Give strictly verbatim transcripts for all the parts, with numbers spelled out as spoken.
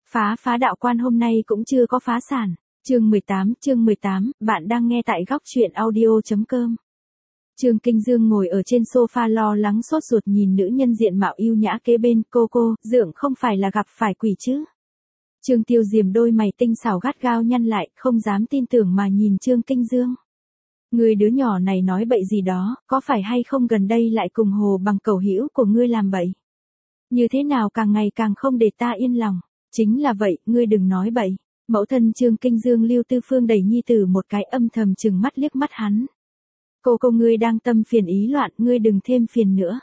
Phá phá đạo quan hôm nay cũng chưa có phá sản. Chương mười tám, chương mười tám, bạn đang nghe tại góc truyện audio.com. Trương Kinh Dương ngồi ở trên sofa lo lắng sốt ruột nhìn nữ nhân diện mạo yêu nhã kế bên, cô cô, dượng không phải là gặp phải quỷ chứ? Trương Tiêu Diềm đôi mày tinh xảo gắt gao nhăn lại, không dám tin tưởng mà nhìn Trương Kinh Dương. Người đứa nhỏ này nói bậy gì đó, có phải hay không gần đây lại cùng hồ bằng cầu hữu của ngươi làm bậy? Như thế nào càng ngày càng không để ta yên lòng? Chính là vậy, ngươi đừng nói bậy. Mẫu thân Trương Kinh Dương Lưu Tư Phương đẩy nhi tử một cái âm thầm chừng mắt liếc mắt hắn. Cô cô ngươi đang tâm phiền ý loạn, ngươi đừng thêm phiền nữa.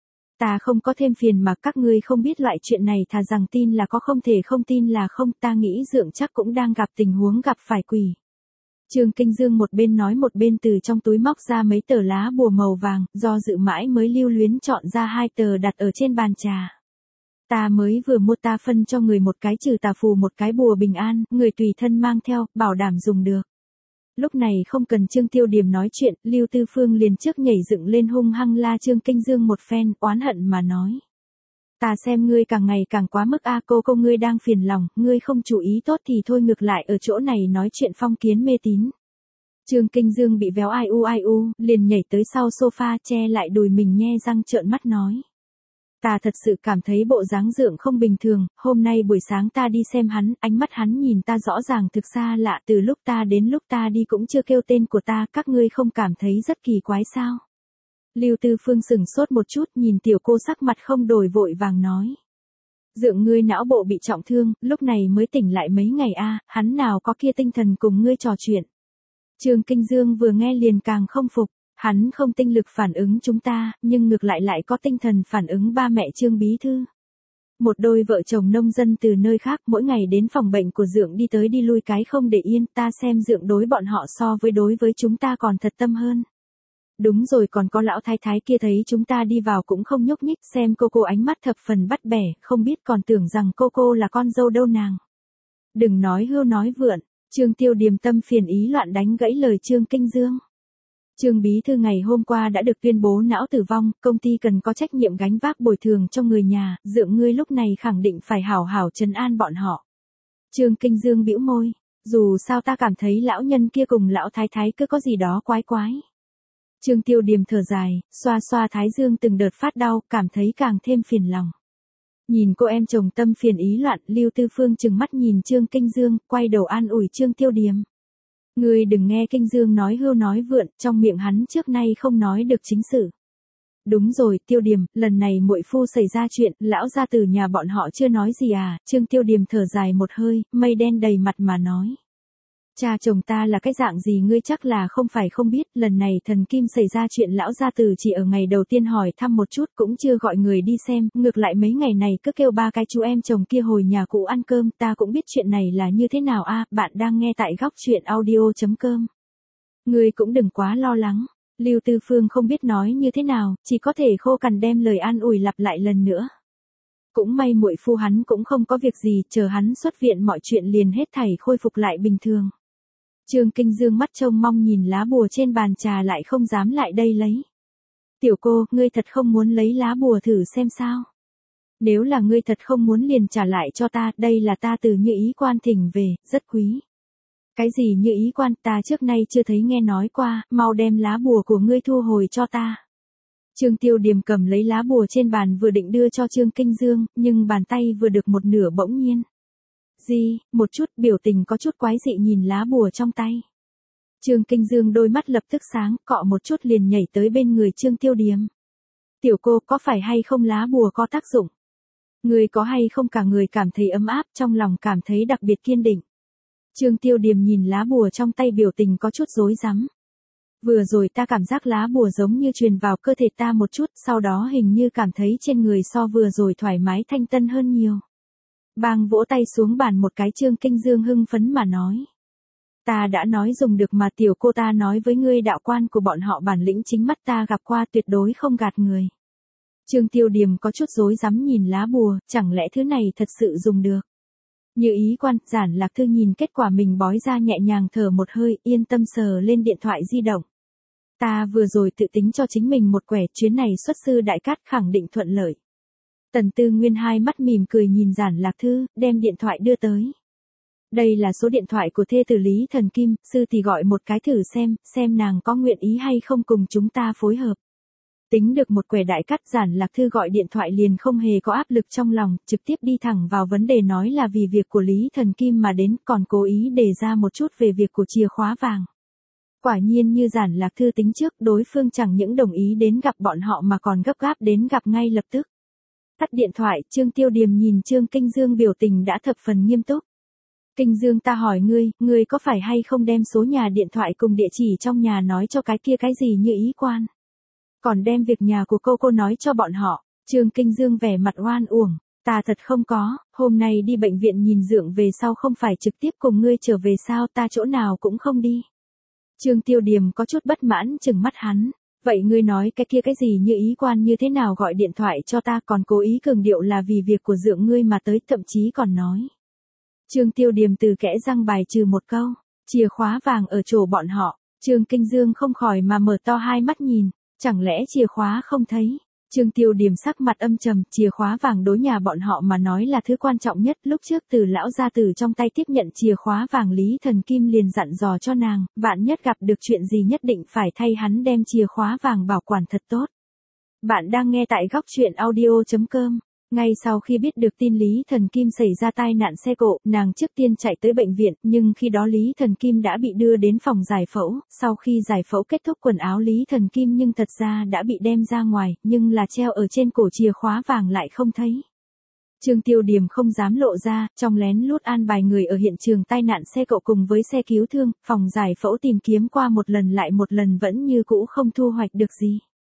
Ta không có thêm phiền mà các ngươi không biết loại chuyện này, thà rằng tin là có không thể không tin là không, ta nghĩ dượng chắc cũng đang gặp tình huống gặp phải quỷ. Trương Kinh Dương một bên nói một bên từ trong túi móc ra mấy tờ lá bùa màu vàng, do dự mãi mới lưu luyến chọn ra hai tờ đặt ở trên bàn trà. Ta mới vừa mua, ta phân cho người một cái trừ tà phù một cái bùa bình an, người tùy thân mang theo, bảo đảm dùng được. Lúc này không cần Trương Tiêu Điểm nói chuyện, Lưu Tư Phương liền trước nhảy dựng lên hung hăng la Trương Kinh Dương một phen, oán hận mà nói. Ta xem ngươi càng ngày càng quá mức a, cô cô ngươi đang phiền lòng, ngươi không chú ý tốt thì thôi, ngược lại ở chỗ này nói chuyện phong kiến mê tín. Trương Kinh Dương bị véo ai u ai u, liền nhảy tới sau sofa che lại đùi mình nhe răng trợn mắt nói. Ta thật sự cảm thấy bộ dáng dượng không bình thường, hôm nay buổi sáng ta đi xem hắn, ánh mắt hắn nhìn ta rõ ràng thực xa lạ, từ lúc ta đến lúc ta đi cũng chưa kêu tên của ta, các ngươi không cảm thấy rất kỳ quái sao? Lưu Tư Phương sừng sốt một chút, nhìn tiểu cô sắc mặt không đổi vội vàng nói. Dượng ngươi não bộ bị trọng thương, lúc này mới tỉnh lại mấy ngày a, hắn nào có kia tinh thần cùng ngươi trò chuyện. Trương Kinh Dương vừa nghe liền càng không phục. Hắn không tinh lực phản ứng chúng ta, nhưng ngược lại lại có tinh thần phản ứng ba mẹ Trương bí thư. Một đôi vợ chồng nông dân từ nơi khác mỗi ngày đến phòng bệnh của dượng đi tới đi lui cái không để yên, ta xem dượng đối bọn họ so với đối với chúng ta còn thật tâm hơn. Đúng rồi, còn có lão thái thái kia thấy chúng ta đi vào cũng không nhúc nhích, xem cô cô ánh mắt thập phần bắt bẻ, không biết còn tưởng rằng cô cô là con dâu đâu nàng. Đừng nói hưu nói vượn, Trương Tiêu Điềm tâm phiền ý loạn đánh gãy lời Trương Kinh Dương. Trương bí thư ngày hôm qua đã được tuyên bố não tử vong, công ty cần có trách nhiệm gánh vác bồi thường cho người nhà, dượng ngươi lúc này khẳng định phải hảo hảo trấn an bọn họ. Trương Kinh Dương bĩu môi, dù sao ta cảm thấy lão nhân kia cùng lão thái thái cứ có gì đó quái quái. Trương Tiêu Điềm thở dài, xoa xoa thái dương từng đợt phát đau, cảm thấy càng thêm phiền lòng. Nhìn cô em chồng tâm phiền ý loạn, Lưu Tư Phương trừng mắt nhìn Trương Kinh Dương, quay đầu an ủi Trương Tiêu Điềm. Ngươi đừng nghe Kinh Dương nói hưu nói vượn, trong miệng hắn trước nay không nói được chính sự. Đúng rồi, Tiêu Điềm, lần này muội phu xảy ra chuyện, lão gia tử nhà bọn họ chưa nói gì à? Trương Tiêu Điềm thở dài một hơi, mây đen đầy mặt mà nói. Cha chồng ta là cái dạng gì ngươi chắc là không phải không biết, lần này thần kim xảy ra chuyện lão gia tử chỉ ở ngày đầu tiên hỏi thăm một chút cũng chưa gọi người đi xem, ngược lại mấy ngày này cứ kêu ba cái chú em chồng kia hồi nhà cụ ăn cơm, ta cũng biết chuyện này là như thế nào a, bạn đang nghe tại góc truyện audio.com. Ngươi cũng đừng quá lo lắng, Lưu Tư Phương không biết nói như thế nào, chỉ có thể khô cằn đem lời an ủi lặp lại lần nữa. Cũng may muội phu hắn cũng không có việc gì, chờ hắn xuất viện mọi chuyện liền hết thảy khôi phục lại bình thường. Trương Kinh Dương mắt trông mong nhìn lá bùa trên bàn trà lại không dám lại đây lấy. Tiểu cô, ngươi thật không muốn lấy lá bùa thử xem sao? Nếu là ngươi thật không muốn liền trả lại cho ta, đây là ta từ Như Ý Quan thỉnh về, rất quý. Cái gì Như Ý Quan, ta trước nay chưa thấy nghe nói qua, mau đem lá bùa của ngươi thu hồi cho ta. Trương Tiêu Điềm cầm lấy lá bùa trên bàn vừa định đưa cho Trương Kinh Dương, nhưng bàn tay vừa được một nửa bỗng nhiên. Gì, một chút, biểu tình có chút quái dị nhìn lá bùa trong tay. Trương Kinh Dương đôi mắt lập tức sáng, cọ một chút liền nhảy tới bên người Trương Tiêu Điềm. Tiểu cô, có phải hay không lá bùa có tác dụng? Người có hay không cả người cảm thấy ấm áp, trong lòng cảm thấy đặc biệt kiên định. Trương Tiêu Điềm nhìn lá bùa trong tay biểu tình có chút rối rắm. Vừa rồi ta cảm giác lá bùa giống như truyền vào cơ thể ta một chút, sau đó hình như cảm thấy trên người so vừa rồi thoải mái thanh tân hơn nhiều. Bang vỗ tay xuống bàn một cái, Trương Kinh Dương hưng phấn mà nói. Ta đã nói dùng được mà, tiểu cô, ta nói với ngươi đạo quan của bọn họ bản lĩnh chính mắt ta gặp qua, tuyệt đối không gạt người. Trương Tiêu Điềm có chút rối rắm nhìn lá bùa, chẳng lẽ thứ này thật sự dùng được? Như Ý Quan, Giản Lạc Thư nhìn kết quả mình bói ra nhẹ nhàng thở một hơi, yên tâm sờ lên điện thoại di động. Ta vừa rồi tự tính cho chính mình một quẻ, chuyến này xuất sư đại cát khẳng định thuận lợi. Tần Tư Nguyên hai mắt mỉm cười nhìn Giản Lạc Thư, đem điện thoại đưa tới. Đây là số điện thoại của thê tử Lý Thần Kim, sư thì gọi một cái thử xem, xem nàng có nguyện ý hay không cùng chúng ta phối hợp. Tính được một quẻ đại cắt, Giản Lạc Thư gọi điện thoại liền không hề có áp lực trong lòng, trực tiếp đi thẳng vào vấn đề nói là vì việc của Lý Thần Kim mà đến, còn cố ý đề ra một chút về việc của chìa khóa vàng. Quả nhiên như Giản Lạc Thư tính trước, đối phương chẳng những đồng ý đến gặp bọn họ mà còn gấp gáp đến gặp ngay lập tức. Tắt điện thoại, Trương Tiêu Điềm nhìn Trương Kinh Dương biểu tình đã thập phần nghiêm túc. Kinh Dương, ta hỏi ngươi, ngươi có phải hay không đem số nhà điện thoại cùng địa chỉ trong nhà nói cho cái kia cái gì Như Ý quan? Còn đem việc nhà của cô cô nói cho bọn họ. Trương Kinh Dương vẻ mặt oan uổng. Ta thật không có, hôm nay đi bệnh viện nhìn dượng về sau không phải trực tiếp cùng ngươi trở về sao, ta chỗ nào cũng không đi. Trương Tiêu Điềm có chút bất mãn chừng mắt hắn. Vậy ngươi nói cái kia cái gì Như Ý quan như thế nào gọi điện thoại cho ta, còn cố ý cường điệu là vì việc của dượng ngươi mà tới, thậm chí còn nói. Trương Tiêu Điềm từ kẽ răng bài trừ một câu, chìa khóa vàng ở chỗ bọn họ. Trương Kinh Dương không khỏi mà mở to hai mắt nhìn, chẳng lẽ chìa khóa không thấy? Trương Tiêu Điềm sắc mặt âm trầm, chìa khóa vàng đối nhà bọn họ mà nói là thứ quan trọng nhất, lúc trước từ lão gia tử trong tay tiếp nhận chìa khóa vàng Lý Thần Kim liền dặn dò cho nàng, vạn nhất gặp được chuyện gì nhất định phải thay hắn đem chìa khóa vàng bảo quản thật tốt. Bạn đang nghe tại góc truyện audio chấm com. Ngay sau khi biết được tin Lý Thần Kim xảy ra tai nạn xe cộ, nàng trước tiên chạy tới bệnh viện, nhưng khi đó Lý Thần Kim đã bị đưa đến phòng giải phẫu, sau khi giải phẫu kết thúc quần áo Lý Thần Kim nhưng thật ra đã bị đem ra ngoài, nhưng là treo ở trên cổ chìa khóa vàng lại không thấy. Trương Tiêu Điềm không dám lộ ra, trong lén lút an bài người ở hiện trường tai nạn xe cộ cùng với xe cứu thương, phòng giải phẫu tìm kiếm qua một lần lại một lần vẫn như cũ không thu hoạch được gì.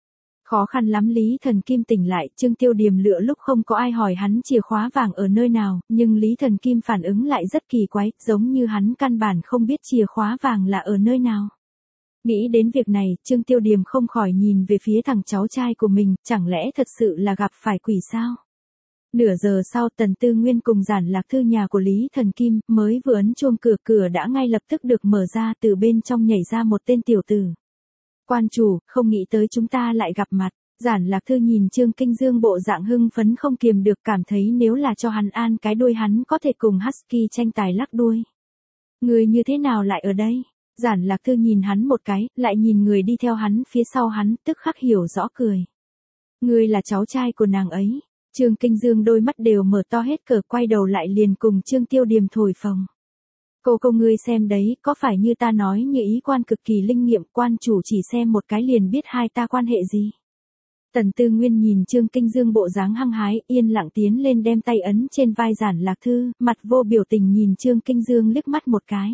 Khó khăn lắm Lý Thần Kim tỉnh lại, Trương Tiêu Điềm lựa lúc không có ai hỏi hắn chìa khóa vàng ở nơi nào, nhưng Lý Thần Kim phản ứng lại rất kỳ quái, giống như hắn căn bản không biết chìa khóa vàng là ở nơi nào. Nghĩ đến việc này, Trương Tiêu Điềm không khỏi nhìn về phía thằng cháu trai của mình, chẳng lẽ thật sự là gặp phải quỷ sao? Nửa giờ sau, Tần Tư Nguyên cùng Giản Lạc Thư nhà của Lý Thần Kim, mới vừa ấn chuông cửa, cửa đã ngay lập tức được mở ra, từ bên trong nhảy ra một tên tiểu tử. Quan chủ, không nghĩ tới chúng ta lại gặp mặt. Giản Lạc Thư nhìn Trương Kinh Dương bộ dạng hưng phấn không kiềm được, cảm thấy nếu là cho hắn an cái đuôi hắn có thể cùng Husky tranh tài lắc đuôi. Người như thế nào lại ở đây? Giản Lạc Thư nhìn hắn một cái, lại nhìn người đi theo hắn phía sau hắn, tức khắc hiểu rõ cười. Người là cháu trai của nàng ấy. Trương Kinh Dương đôi mắt đều mở to hết cỡ, quay đầu lại liền cùng Trương Tiêu Điềm thổi phồng. Cô cô ngươi xem đấy, có phải như ta nói Như Ý quan cực kỳ linh nghiệm, quan chủ chỉ xem một cái liền biết hai ta quan hệ gì. Tần Tư Nguyên nhìn Trương Kinh Dương bộ dáng hăng hái, yên lặng tiến lên đem tay ấn trên vai Giản Lạc Thư, mặt vô biểu tình nhìn Trương Kinh Dương liếc mắt một cái.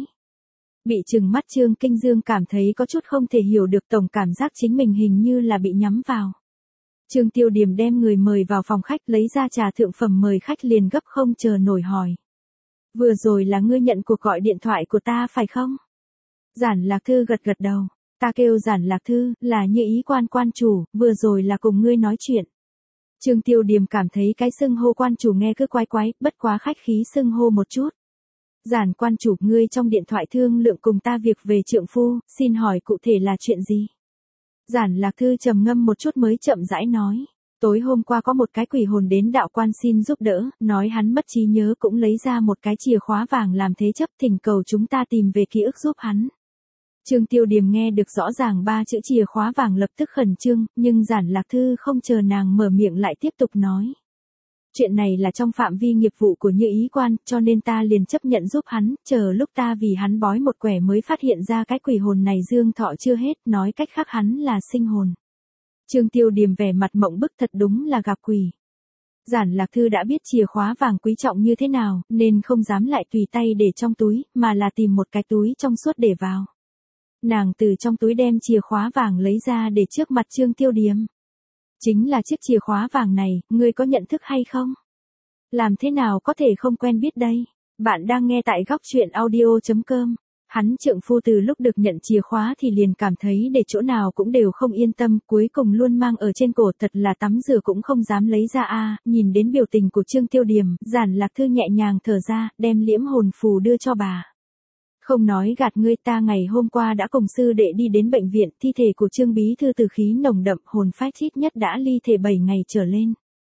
Bị trừng mắt Trương Kinh Dương cảm thấy có chút không thể hiểu được, tổng cảm giác chính mình hình như là bị nhắm vào. Trương Tiêu Điềm đem người mời vào phòng khách, lấy ra trà thượng phẩm mời khách liền gấp không chờ nổi hỏi. Vừa rồi là ngươi nhận cuộc gọi điện thoại của ta phải không? Giản Lạc Thư gật gật đầu. Ta kêu Giản Lạc Thư, là Như Ý quan quan chủ, vừa rồi là cùng ngươi nói chuyện. Trương Tiêu Điềm cảm thấy cái xưng hô quan chủ nghe cứ quái quái, bất quá khách khí xưng hô một chút. Giản quan chủ, ngươi trong điện thoại thương lượng cùng ta việc về trượng phu, xin hỏi cụ thể là chuyện gì? Giản Lạc Thư trầm ngâm một chút mới chậm rãi nói. Tối hôm qua có một cái quỷ hồn đến đạo quan xin giúp đỡ, nói hắn mất trí nhớ cũng lấy ra một cái chìa khóa vàng làm thế chấp, thỉnh cầu chúng ta tìm về ký ức giúp hắn. Trương Tiêu Điềm nghe được rõ ràng ba chữ chìa khóa vàng lập tức khẩn trương, nhưng Giản Lạc Thư không chờ nàng mở miệng lại tiếp tục nói. Chuyện này là trong phạm vi nghiệp vụ của Như Ý quan, cho nên ta liền chấp nhận giúp hắn, chờ lúc ta vì hắn bói một quẻ mới phát hiện ra cái quỷ hồn này dương thọ chưa hết, nói cách khác hắn là sinh hồn. Trương Tiêu Điềm vẻ mặt mộng bức, thật đúng là gặp quỷ. Giản Lạc Thư đã biết chìa khóa vàng quý trọng như thế nào, nên không dám lại tùy tay để trong túi, mà là tìm một cái túi trong suốt để vào. Nàng từ trong túi đem chìa khóa vàng lấy ra để trước mặt Trương Tiêu Điềm. Chính là chiếc chìa khóa vàng này, ngươi có nhận thức hay không? Làm thế nào có thể không quen biết đây? Bạn đang nghe tại góc truyện audio chấm com. Hắn trượng phu từ lúc được nhận chìa khóa thì liền cảm thấy để chỗ nào cũng đều không yên tâm, cuối cùng luôn mang ở trên cổ, thật là tắm rửa cũng không dám lấy ra a. À, nhìn đến biểu tình của Trương Tiêu Điềm, Giản Lạc Thư nhẹ nhàng thở ra, đem liễm hồn phù đưa cho bà. Không nói gạt ngươi, ta ngày hôm qua đã cùng sư đệ đi đến bệnh viện, thi thể của Trương bí thư từ khí nồng đậm, hồn phách ít nhất đã ly thể bảy ngày trở lên.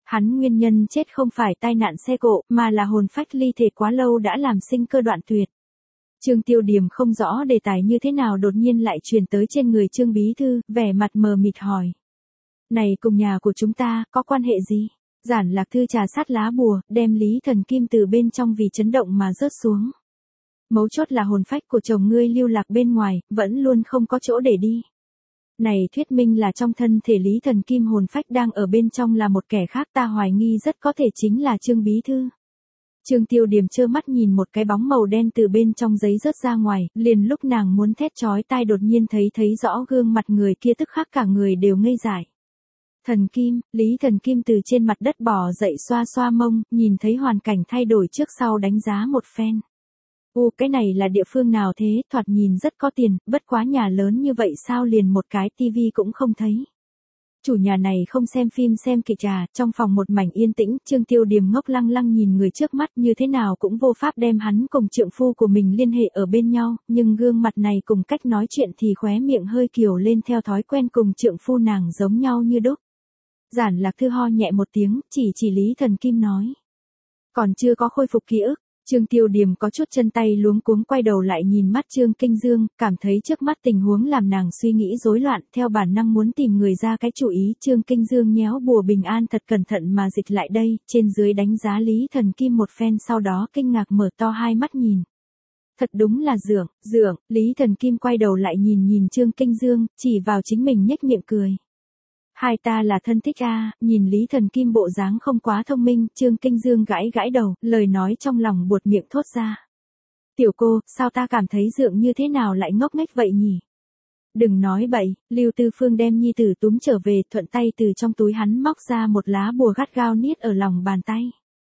Hắn nguyên nhân chết không phải tai nạn xe cộ, mà là hồn phách ly thể quá lâu đã làm sinh cơ đoạn tuyệt. Trương Tiêu Điềm không rõ đề tài như thế nào đột nhiên lại truyền tới trên người Trương Bí Thư, vẻ mặt mờ mịt hỏi. Này cùng nhà của chúng ta, có quan hệ gì? Giản Lạc Thư trà sát lá bùa, đem Lý Thần Kim từ bên trong vì chấn động mà rớt xuống. Mấu chốt là hồn phách của chồng ngươi lưu lạc bên ngoài, vẫn luôn không có chỗ để đi. Này thuyết minh là trong thân thể Lý Thần Kim hồn phách đang ở bên trong là một kẻ khác, ta hoài nghi rất có thể chính là Trương Bí Thư. Trương Tiêu Điềm trơ mắt nhìn một cái bóng màu đen từ bên trong giấy rớt ra ngoài, liền lúc nàng muốn thét chói tai đột nhiên thấy thấy rõ gương mặt người kia, tức khắc cả người đều ngây dại. Thần Kim, Lý Thần Kim từ trên mặt đất bò dậy xoa xoa mông, nhìn thấy hoàn cảnh thay đổi trước sau đánh giá một phen. U, cái này là địa phương nào thế, thoạt nhìn rất có tiền, bất quá nhà lớn như vậy sao liền một cái tivi cũng không thấy. Chủ nhà này không xem phim xem kịch à, trong phòng một mảnh yên tĩnh, Trương Tiêu Điềm ngốc lăng lăng nhìn người trước mắt, như thế nào cũng vô pháp đem hắn cùng trượng phu của mình liên hệ ở bên nhau, nhưng gương mặt này cùng cách nói chuyện thì khóe miệng hơi kiều lên theo thói quen cùng trượng phu nàng giống nhau như đúc. Giản Lạc Thư ho nhẹ một tiếng, chỉ chỉ Lý Thần Kim nói. Còn chưa có khôi phục ký ức. Trương Tiêu Điềm có chút chân tay luống cuống quay đầu lại nhìn mắt Trương Kinh Dương, cảm thấy trước mắt tình huống làm nàng suy nghĩ rối loạn, theo bản năng muốn tìm người ra cái chủ ý. Trương Kinh Dương nhéo bùa bình an thật cẩn thận mà dịch lại đây, trên dưới đánh giá Lý Thần Kim một phen, sau đó kinh ngạc mở to hai mắt nhìn. Thật đúng là dượng, dượng, Lý Thần Kim quay đầu lại nhìn nhìn Trương Kinh Dương, chỉ vào chính mình nhếch miệng cười. Hai ta là thân thích a, nhìn Lý Thần Kim bộ dáng không quá thông minh, Trương Kinh Dương gãi gãi đầu, lời nói trong lòng buột miệng thốt ra. Tiểu cô, sao ta cảm thấy dượng như thế nào lại ngốc nghếch vậy nhỉ? Đừng nói bậy, Lưu Tư Phương đem nhi tử túm trở về, thuận tay từ trong túi hắn móc ra một lá bùa gắt gao niết ở lòng bàn tay.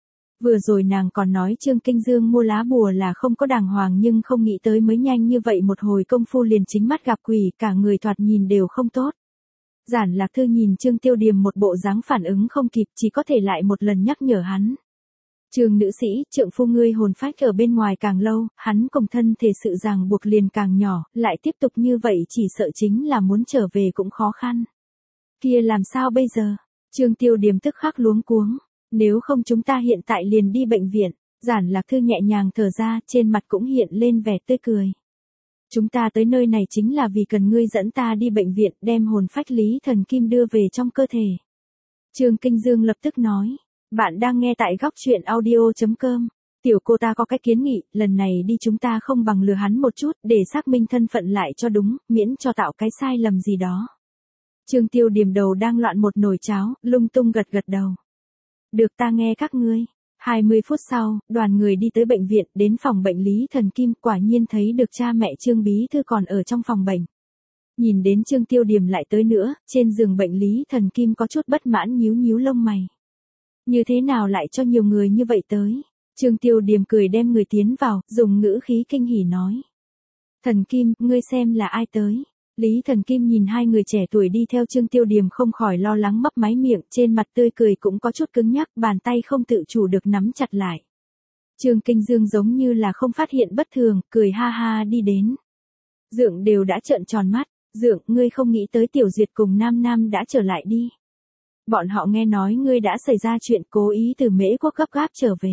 Vừa rồi nàng còn nói Trương Kinh Dương mua lá bùa là không có đàng hoàng, nhưng không nghĩ tới mới nhanh như vậy một hồi công phu liền chính mắt gặp quỷ, cả người thoạt nhìn đều không tốt. Giản Lạc Thư nhìn Trương Tiêu Điềm một bộ dáng phản ứng không kịp, chỉ có thể lại một lần nhắc nhở hắn. Trương nữ sĩ, trượng phu ngươi hồn phách ở bên ngoài càng lâu, hắn cùng thân thể sự ràng buộc liền càng nhỏ, lại tiếp tục như vậy chỉ sợ chính là muốn trở về cũng khó khăn. Kia làm sao bây giờ? Trương Tiêu Điềm tức khắc luống cuống. Nếu không chúng ta hiện tại liền đi bệnh viện. Giản Lạc Thư nhẹ nhàng thở ra, trên mặt cũng hiện lên vẻ tươi cười. Chúng ta tới nơi này chính là vì cần ngươi dẫn ta đi bệnh viện, đem hồn phách Lý Thần Kim đưa về trong cơ thể. Trương Kinh Dương lập tức nói. Bạn đang nghe tại góc truyện audio chấm com. Tiểu cô ta có cái kiến nghị, lần này đi chúng ta không bằng lừa hắn một chút, để xác minh thân phận lại cho đúng, miễn cho tạo cái sai lầm gì đó. Trương Tiêu Điềm đầu đang loạn một nồi cháo, lung tung gật gật đầu. Được, ta nghe các ngươi. hai mươi phút sau, đoàn người đi tới bệnh viện, đến phòng bệnh Lý Thần Kim, quả nhiên thấy được cha mẹ Trương Bí Thư còn ở trong phòng bệnh. Nhìn đến Trương Tiêu Điềm lại tới nữa, trên giường bệnh Lý Thần Kim có chút bất mãn nhíu nhíu lông mày. Như thế nào lại cho nhiều người như vậy tới? Trương Tiêu Điềm cười đem người tiến vào, dùng ngữ khí kinh hỉ nói. Thần Kim, ngươi xem là ai tới? Lý Thần Kim nhìn hai người trẻ tuổi đi theo Trương Tiêu Điềm không khỏi lo lắng mấp máy miệng, trên mặt tươi cười cũng có chút cứng nhắc, bàn tay không tự chủ được nắm chặt lại. Trương Kinh Dương giống như là không phát hiện bất thường, cười ha ha đi đến. Dượng đều đã trợn tròn mắt, Dượng, ngươi không nghĩ tới Tiểu Duyệt cùng Nam Nam đã trở lại đi. Bọn họ nghe nói ngươi đã xảy ra chuyện cố ý từ Mễ Quốc gấp gáp trở về.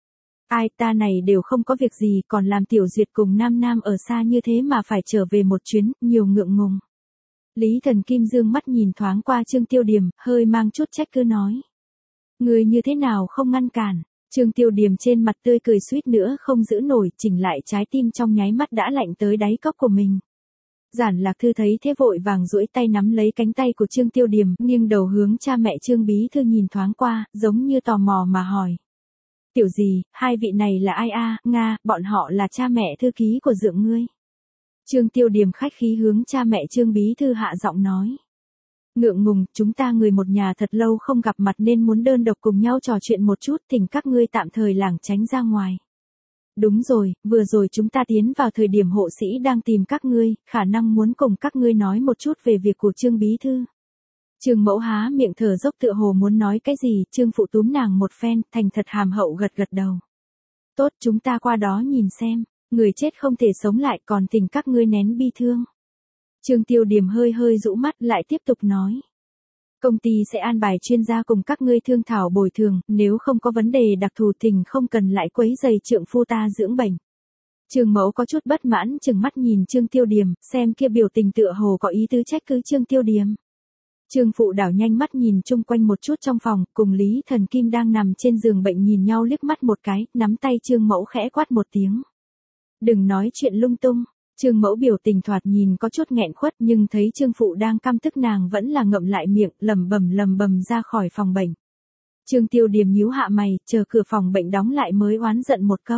Ai, ta này đều không có việc gì, còn làm Tiểu Duyệt cùng Nam Nam ở xa như thế mà phải trở về một chuyến, nhiều ngượng ngùng. Lý Thần Kim dương mắt nhìn thoáng qua Trương Tiêu Điềm, hơi mang chút trách cứ nói. Người như thế nào không ngăn cản? Trương Tiêu Điềm trên mặt tươi cười suýt nữa không giữ nổi, chỉnh lại trái tim trong nháy mắt đã lạnh tới đáy cốc của mình. Giản Lạc Thư thấy thế vội vàng duỗi tay nắm lấy cánh tay của Trương Tiêu Điềm, nghiêng đầu hướng cha mẹ Trương Bí Thư nhìn thoáng qua, giống như tò mò mà hỏi. Tiểu gì, hai vị này là ai a? Nga, bọn họ là cha mẹ thư ký của Dượng ngươi. Trương Tiêu Điềm khách khí hướng cha mẹ Trương Bí Thư hạ giọng nói. Ngượng ngùng, chúng ta người một nhà thật lâu không gặp mặt nên muốn đơn độc cùng nhau trò chuyện một chút, thỉnh các ngươi tạm thời lảng tránh ra ngoài. Đúng rồi, vừa rồi chúng ta tiến vào thời điểm hộ sĩ đang tìm các ngươi, khả năng muốn cùng các ngươi nói một chút về việc của Trương Bí Thư. Trương Mẫu há miệng thở dốc tựa hồ muốn nói cái gì, Trương Phụ túm nàng một phen, thành thật hàm hậu gật gật đầu. Tốt, chúng ta qua đó nhìn xem, người chết không thể sống lại còn tình các ngươi nén bi thương. Trương Tiêu Điềm hơi hơi rũ mắt lại tiếp tục nói. Công ty sẽ an bài chuyên gia cùng các ngươi thương thảo bồi thường, nếu không có vấn đề đặc thù tình không cần lại quấy rầy trượng phu ta dưỡng bệnh. Trương Mẫu có chút bất mãn chừng mắt nhìn Trương Tiêu Điềm, xem kia biểu tình tựa hồ có ý tứ trách cứ Trương Tiêu Điềm. Trương Phụ đảo nhanh mắt nhìn chung quanh một chút trong phòng, cùng Lý Thần Kim đang nằm trên giường bệnh nhìn nhau liếc mắt một cái, nắm tay Trương Mẫu khẽ quát một tiếng. Đừng nói chuyện lung tung. Trương Mẫu biểu tình thoạt nhìn có chút nghẹn khuất nhưng thấy Trương Phụ đang căm tức nàng vẫn là ngậm lại miệng, lầm bầm lầm bầm ra khỏi phòng bệnh. Trương Tiêu Điềm nhíu hạ mày, chờ cửa phòng bệnh đóng lại mới oán giận một câu.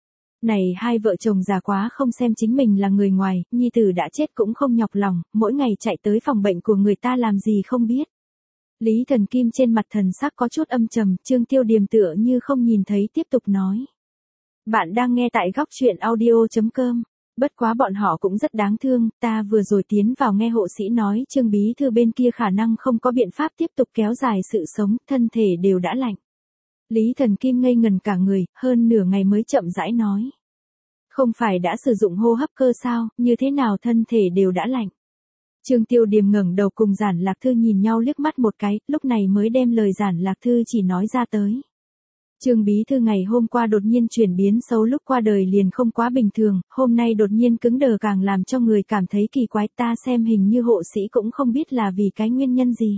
Này hai vợ chồng già quá không xem chính mình là người ngoài, nhi tử đã chết cũng không nhọc lòng, mỗi ngày chạy tới phòng bệnh của người ta làm gì không biết. Lý Thần Kim trên mặt thần sắc có chút âm trầm, Trương Tiêu Điềm tựa như không nhìn thấy tiếp tục nói. Bạn đang nghe tại góc truyện audio chấm com. Bất quá bọn họ cũng rất đáng thương, ta vừa rồi tiến vào nghe hộ sĩ nói Trương bí thư bên kia khả năng không có biện pháp tiếp tục kéo dài sự sống, thân thể đều đã lạnh. Lý Thần Kim ngây ngần cả người, hơn nửa ngày mới chậm rãi nói. Không phải đã sử dụng hô hấp cơ sao, như thế nào thân thể đều đã lạnh. Trương Tiêu Điềm ngẩng đầu cùng Giản Lạc Thư nhìn nhau liếc mắt một cái, lúc này mới đem lời Giản Lạc Thư chỉ nói ra tới. Trương bí thư ngày hôm qua đột nhiên chuyển biến xấu lúc qua đời liền không quá bình thường, hôm nay đột nhiên cứng đờ càng làm cho người cảm thấy kỳ quái, ta xem hình như hộ sĩ cũng không biết là vì cái nguyên nhân gì.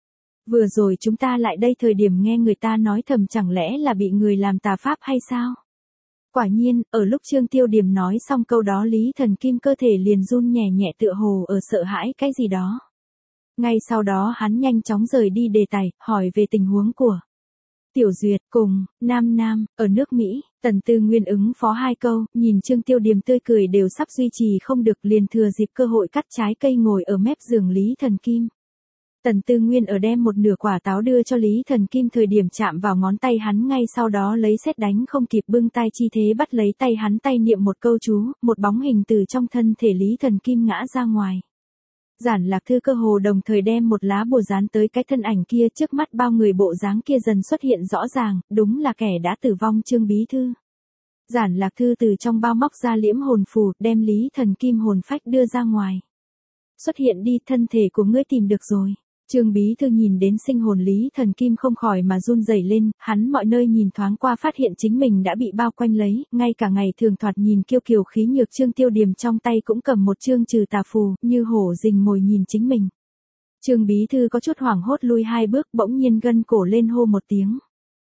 Vừa rồi chúng ta lại đây thời điểm nghe người ta nói thầm chẳng lẽ là bị người làm tà pháp hay sao? Quả nhiên, ở lúc Trương Tiêu Điềm nói xong câu đó Lý Thần Kim cơ thể liền run nhẹ nhẹ tựa hồ ở sợ hãi cái gì đó. Ngay sau đó hắn nhanh chóng rời đi đề tài, hỏi về tình huống của Tiểu Duyệt cùng Nam Nam ở nước Mỹ. Tần Tư Nguyên ứng phó hai câu, nhìn Trương Tiêu Điềm tươi cười đều sắp duy trì không được liền thừa dịp cơ hội cắt trái cây ngồi ở mép giường Lý Thần Kim. Tần Tư Nguyên ở đem một nửa quả táo đưa cho Lý Thần Kim thời điểm chạm vào ngón tay hắn ngay sau đó lấy sét đánh không kịp bưng tay chi thế bắt lấy tay hắn tay niệm một câu chú, một bóng hình từ trong thân thể Lý Thần Kim ngã ra ngoài. Giản Lạc Thư cơ hồ đồng thời đem một lá bùa dán tới cái thân ảnh kia trước mắt bao người bộ dáng kia dần xuất hiện rõ ràng, đúng là kẻ đã tử vong Trương bí thư. Giản Lạc Thư từ trong bao móc ra liễm hồn phù, đem Lý Thần Kim hồn phách đưa ra ngoài. Xuất hiện đi, thân thể của ngươi tìm được rồi. Trương bí thư nhìn đến sinh hồn Lý Thần Kim không khỏi mà run rẩy lên, hắn mọi nơi nhìn thoáng qua phát hiện chính mình đã bị bao quanh lấy, ngay cả ngày thường thoạt nhìn kiêu kiều khí nhược Trương Tiêu Điềm trong tay cũng cầm một chương trừ tà phù, như hổ rình mồi nhìn chính mình. Trương bí thư có chút hoảng hốt lui hai bước, bỗng nhiên gân cổ lên hô một tiếng.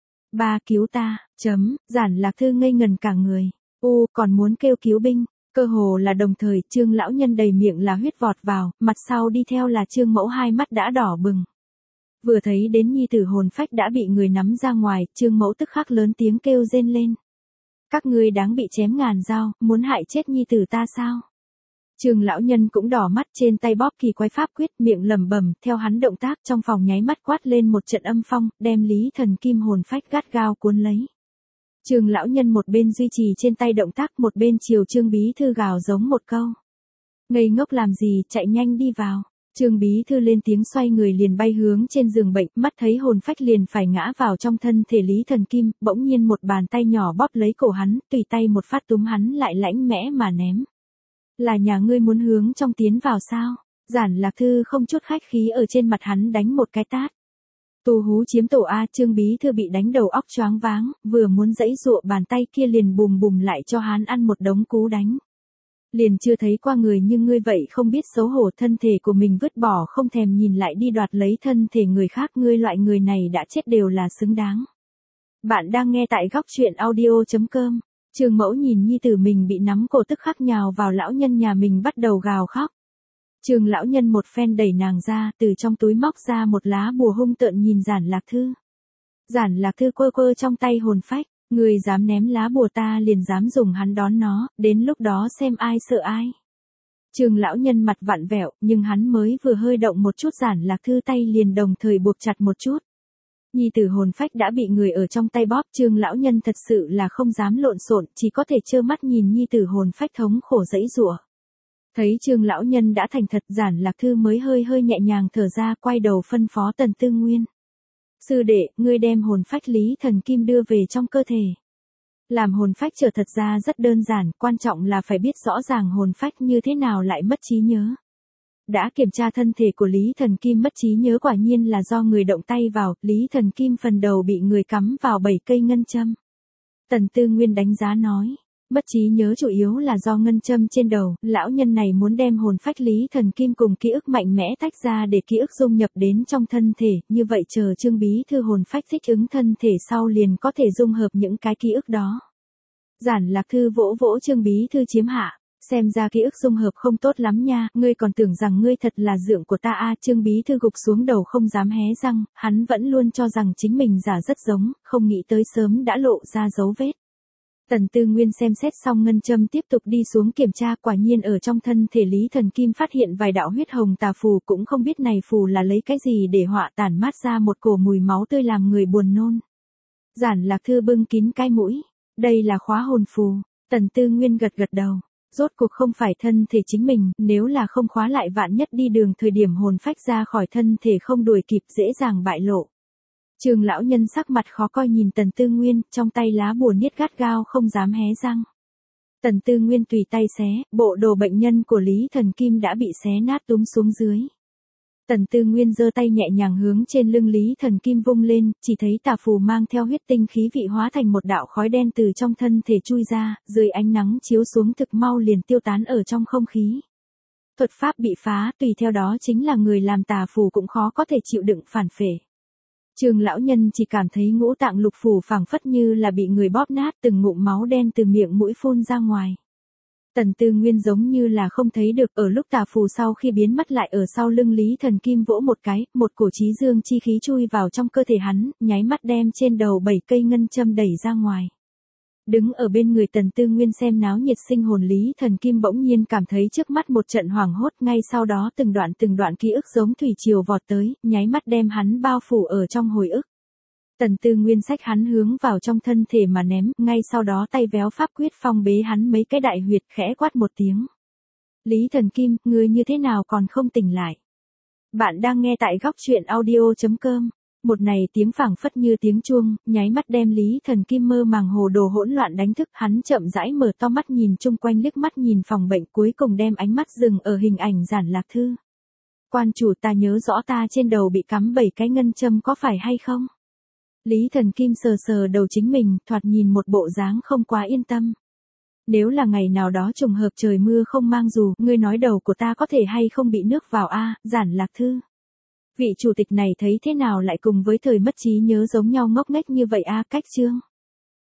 Ba cứu ta, chấm, Giản Lạc Thư ngây ngần cả người, u, còn muốn kêu cứu binh. Cơ hồ là đồng thời, Trương lão nhân đầy miệng là huyết vọt vào, mặt sau đi theo là Trương Mẫu hai mắt đã đỏ bừng. Vừa thấy đến nhi tử hồn phách đã bị người nắm ra ngoài, Trương Mẫu tức khắc lớn tiếng kêu rên lên. Các ngươi đáng bị chém ngàn dao, muốn hại chết nhi tử ta sao? Trương lão nhân cũng đỏ mắt trên tay bóp kỳ quái pháp quyết, miệng lẩm bẩm, theo hắn động tác trong phòng nháy mắt quát lên một trận âm phong, đem Lý Thần Kim hồn phách gắt gao cuốn lấy. Trương lão nhân một bên duy trì trên tay động tác một bên chiều Trương bí thư gào giống một câu. Ngây ngốc làm gì, chạy nhanh đi vào. Trương bí thư lên tiếng xoay người liền bay hướng trên giường bệnh, mắt thấy hồn phách liền phải ngã vào trong thân thể Lý Thần Kim, bỗng nhiên một bàn tay nhỏ bóp lấy cổ hắn, tùy tay một phát túm hắn lại lãnh mẽ mà ném. Là nhà ngươi muốn hướng trong tiến vào sao? Giản Lạc Thư không chút khách khí ở trên mặt hắn đánh một cái tát. Tu hú chiếm tổ A, Trương bí thư bị đánh đầu óc choáng váng, vừa muốn giãy giụa bàn tay kia liền bùm bùm lại cho hắn ăn một đống cú đánh. Liền chưa thấy qua người nhưng ngươi vậy không biết xấu hổ, thân thể của mình vứt bỏ không thèm nhìn lại đi đoạt lấy thân thể người khác, ngươi loại người này đã chết đều là xứng đáng. Bạn đang nghe tại góc truyện audio chấm com. Trương Mẫu nhìn nhi tử mình bị nắm cổ tức khắc nhào vào lão nhân nhà mình bắt đầu gào khóc. Trương lão nhân một phen đẩy nàng ra, từ trong túi móc ra một lá bùa hung tợn nhìn Giản Lạc Thư. Giản Lạc Thư quơ quơ trong tay hồn phách, người dám ném lá bùa ta liền dám dùng hắn đón nó, đến lúc đó xem ai sợ ai. Trương lão nhân mặt vặn vẹo, nhưng hắn mới vừa hơi động một chút Giản Lạc Thư tay liền đồng thời buộc chặt một chút. Nhi tử hồn phách đã bị người ở trong tay bóp, Trương lão nhân thật sự là không dám lộn xộn, chỉ có thể trơ mắt nhìn nhi tử hồn phách thống khổ giãy giụa. Thấy Trương lão nhân đã thành thật, Giản Lạc Thư mới hơi hơi nhẹ nhàng thở ra, quay đầu phân phó Tần Tư Nguyên. Sư đệ, ngươi đem hồn phách Lý Thần Kim đưa về trong cơ thể. Làm hồn phách trở thật ra rất đơn giản, quan trọng là phải biết rõ ràng hồn phách như thế nào lại mất trí nhớ. đã kiểm tra thân thể của Lý Thần Kim mất trí nhớ quả nhiên là do người động tay vào, Lý Thần Kim phần đầu bị người cắm vào bảy cây ngân châm. Tần Tư Nguyên đánh giá nói, mất trí nhớ chủ yếu là do ngân châm trên đầu, lão nhân này muốn đem hồn phách Lý Thần Kim cùng ký ức mạnh mẽ tách ra để ký ức dung nhập đến trong thân thể, như vậy chờ Trương Bí Thư hồn phách thích ứng thân thể sau liền có thể dung hợp những cái ký ức đó. Giản Lạc Thư vỗ vỗ Trương Bí Thư chiếm hạ, xem ra ký ức dung hợp không tốt lắm nha, ngươi còn tưởng rằng ngươi thật là dượng của ta a. Trương Bí Thư gục xuống đầu không dám hé răng, hắn vẫn luôn cho rằng chính mình giả rất giống, không nghĩ tới sớm đã lộ ra dấu vết. Tần Tư Nguyên xem xét xong ngân châm tiếp tục đi xuống kiểm tra, quả nhiên ở trong thân thể Lý Thần Kim phát hiện vài đạo huyết hồng tà phù, cũng không biết này phù là lấy cái gì để họa, tản mát ra một cổ mùi máu tươi làm người buồn nôn. Giản Lạc Thư bưng kín cái mũi, đây là khóa hồn phù. Tần Tư Nguyên gật gật đầu, rốt cuộc không phải thân thể chính mình, nếu là không khóa lại vạn nhất đi đường thời điểm hồn phách ra khỏi thân thể không đuổi kịp dễ dàng bại lộ. Trường lão nhân sắc mặt khó coi nhìn Tần Tư Nguyên, trong tay lá bùa niết gắt gao không dám hé răng. Tần Tư Nguyên tùy tay xé, bộ đồ bệnh nhân của Lý Thần Kim đã bị xé nát túm xuống dưới. Tần Tư Nguyên giơ tay nhẹ nhàng hướng trên lưng Lý Thần Kim vung lên, chỉ thấy tà phù mang theo huyết tinh khí vị hóa thành một đạo khói đen từ trong thân thể chui ra, dưới ánh nắng chiếu xuống thực mau liền tiêu tán ở trong không khí. Thuật pháp bị phá, tùy theo đó chính là người làm tà phù cũng khó có thể chịu đựng phản phệ. Trường lão nhân chỉ cảm thấy ngũ tạng lục phủ phảng phất như là bị người bóp nát, từng ngụm máu đen từ miệng mũi phun ra ngoài. Tần Tư Nguyên giống như là không thấy được, ở lúc tà phù sau khi biến mất lại ở sau lưng Lý Thần Kim vỗ một cái, một cổ chí dương chi khí chui vào trong cơ thể hắn, nháy mắt đem trên đầu bảy cây ngân châm đẩy ra ngoài. Đứng ở bên người Tần Tư Nguyên xem náo nhiệt sinh hồn Lý Thần Kim bỗng nhiên cảm thấy trước mắt một trận hoảng hốt, ngay sau đó từng đoạn từng đoạn ký ức giống thủy triều vọt tới, nháy mắt đem hắn bao phủ ở trong hồi ức. Tần Tư Nguyên xách hắn hướng vào trong thân thể mà ném, ngay sau đó tay véo pháp quyết phong bế hắn mấy cái đại huyệt, khẽ quát một tiếng. Lý Thần Kim, ngươi như thế nào còn không tỉnh lại? Bạn đang nghe tại góc truyện audio chấm com. Một này tiếng phảng phất như tiếng chuông, nháy mắt đem Lý Thần Kim mơ màng hồ đồ hỗn loạn đánh thức, hắn chậm rãi mở to mắt nhìn chung quanh liếc mắt nhìn phòng bệnh, cuối cùng đem ánh mắt dừng ở hình ảnh Giản Lạc Thư. Quan chủ, ta nhớ rõ ta trên đầu bị cắm bảy cái ngân châm có phải hay không? Lý Thần Kim sờ sờ đầu chính mình, thoạt nhìn một bộ dáng không quá yên tâm. Nếu là ngày nào đó trùng hợp trời mưa không mang dù, ngươi nói đầu của ta có thể hay không bị nước vào a, Giản Lạc Thư. Vị chủ tịch này thấy thế nào lại cùng với thời mất trí nhớ giống nhau ngốc nghếch như vậy a, cách chương.